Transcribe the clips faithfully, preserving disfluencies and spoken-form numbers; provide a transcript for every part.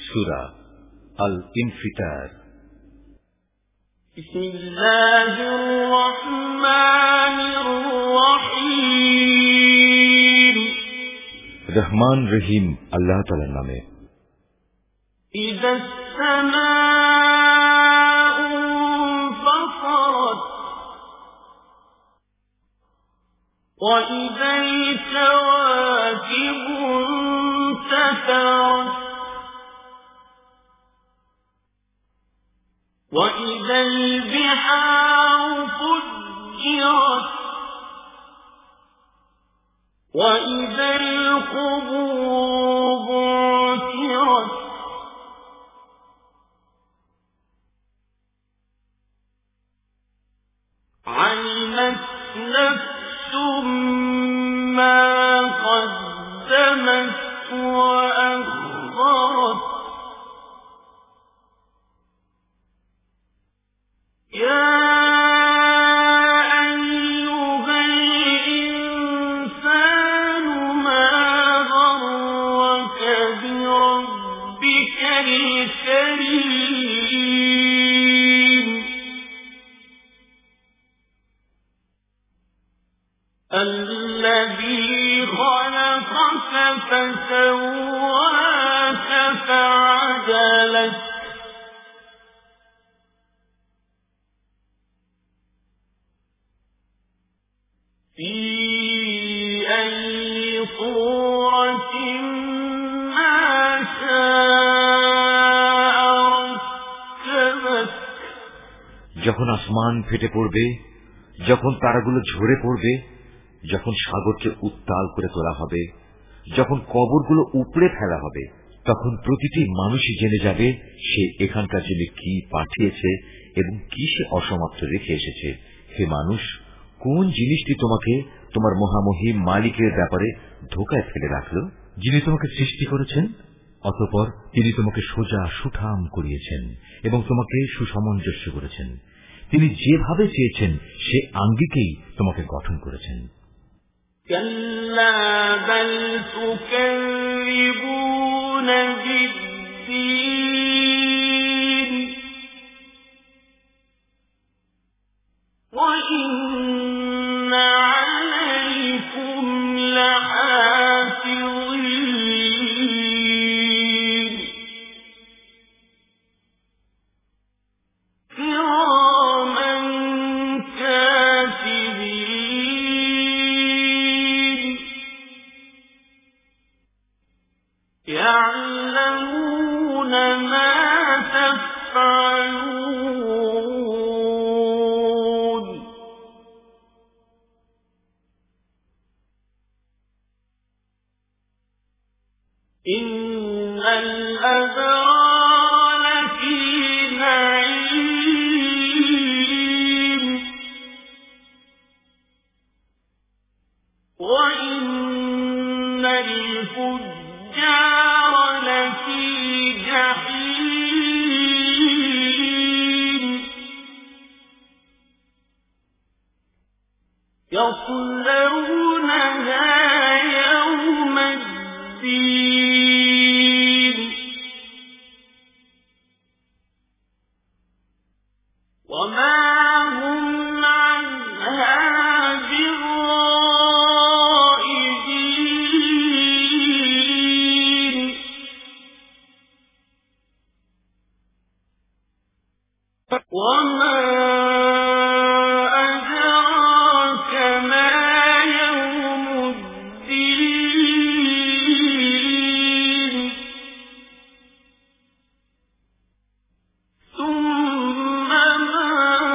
সূরা আল ইনফিতার। বিসমিল্লাহির রহমানির রহিম। রহমান রহিম আল্লাহ তাআলার নামে। ইদাস সামাউ ফাতারাত ওয়া ইদাল কাওয়াকিবু ইনতাসারাত وَإِذَا الْبِحَارُ فُجِّرَتْ وَإِذَا الْقُبُورُ بُعْثِرَتْ عَلِمَتْ نَفْسٌ مَّا قَدَّمَتْ وَأَخَّرَتْ يَا أَيُّهَا الْإِنسَانُ مَا غَرَّكَ بِرَبِّكَ الْكَرِيمِ الَّذِي خَلَقَكَ فَسَوَّاكَ فَعَدَلَكَ في أي صورة ما شاء ركبك। যখন আসমান ফেটে পড়বে, যখন তারাগুলো ঝরে পড়বে, যখন সাগরকে উত্তাল করে তোলা হবে, যখন কবরগুলো উপড়ে ফেলা হবে, তখন প্রতিটি মানুষই জেনে যাবে সে এখানকার জন্য কি পাঠিয়েছে এবং কি সে অসমাপ্ত রেখে এসেছে। হে মানুষ, কোন জিনিসটি তোমাকে তোমার মহামহিম মালিকের ব্যাপারে ধোকায় ফেলে রাখল? যিনি তোমাকে সৃষ্টি করেছেন, অতঃপর তিনি তোমাকে সোজা সুঠাম করিয়েছেন এবং তোমাকে সুসামঞ্জস্য করেছেন। তিনি যেভাবে চেয়েছেন সে আঙ্গিকেই তোমাকে গঠন করেছেন। কাল্লা বাল তুকাযিবুনা বিদ্দীন ওয়া ইন্না আলাইকুম লাহাফিযীন কিরামান কাতিবিন ইয়া'লামুনা মা তাফআলুন। ইন্নাল আবরার লাফি নাঈম ওয়া ইন্নাল ফুজ্জার লাফি জাহিম ইয়াসলাউনাহা ইয়াওমাদ الدين وما هم عنها بغائبين وما أدراك ما يوم الدين ثم ما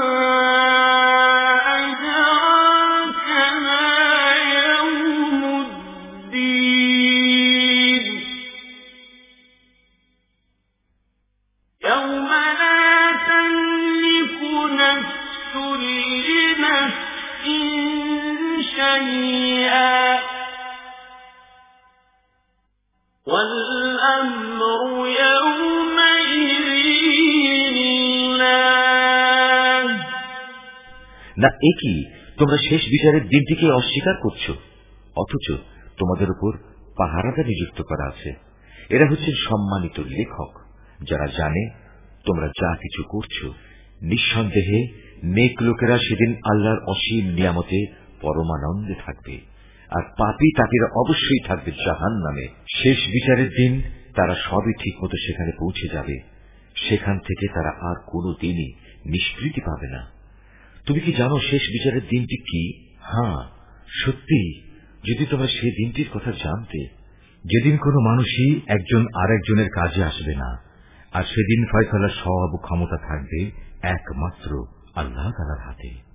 أدراك ما يوم الدين يوم لا تملك نفس لنفس شيئا والأمر يومئذ لله। না একই তোমরা শেষ বিচারের দিনটিকে অস্বীকার করছ, অথচ তোমাদের উপর পাহারাদার নিযুক্ত করা আছে। এরা হচ্ছেন সম্মানিত লেখক। যারা জানে তোমরা যা কিছু করছো। নিঃসন্দেহে নেক লোকেরা সেদিন আল্লাহর অসীম নিয়ামতে পরমানন্দে থাকবে, আর পাপী তাকিরা অবশ্যই থাকবে জাহান্নামে। শেষ বিচারের দিন তারা সবই ঠিকমতো সেখানে পৌঁছে যাবে। সেখান থেকে তারা আর কোনো দিনই নিষ্কৃতি পাবে না। তুমি কি জানো শেষ বিচারের দিনটি কি? হ্যাঁ, সত্যি, যদি তোমরা সেই দিনটির কথা জানতে, যেদিন কোনো মানুষই একজন আরেকজনের কাজে আসবে না, আর সেদিন ফয়সালার সব ক্ষমতা থাকবে একমাত্র আল্লাহ তাআলার হাতে।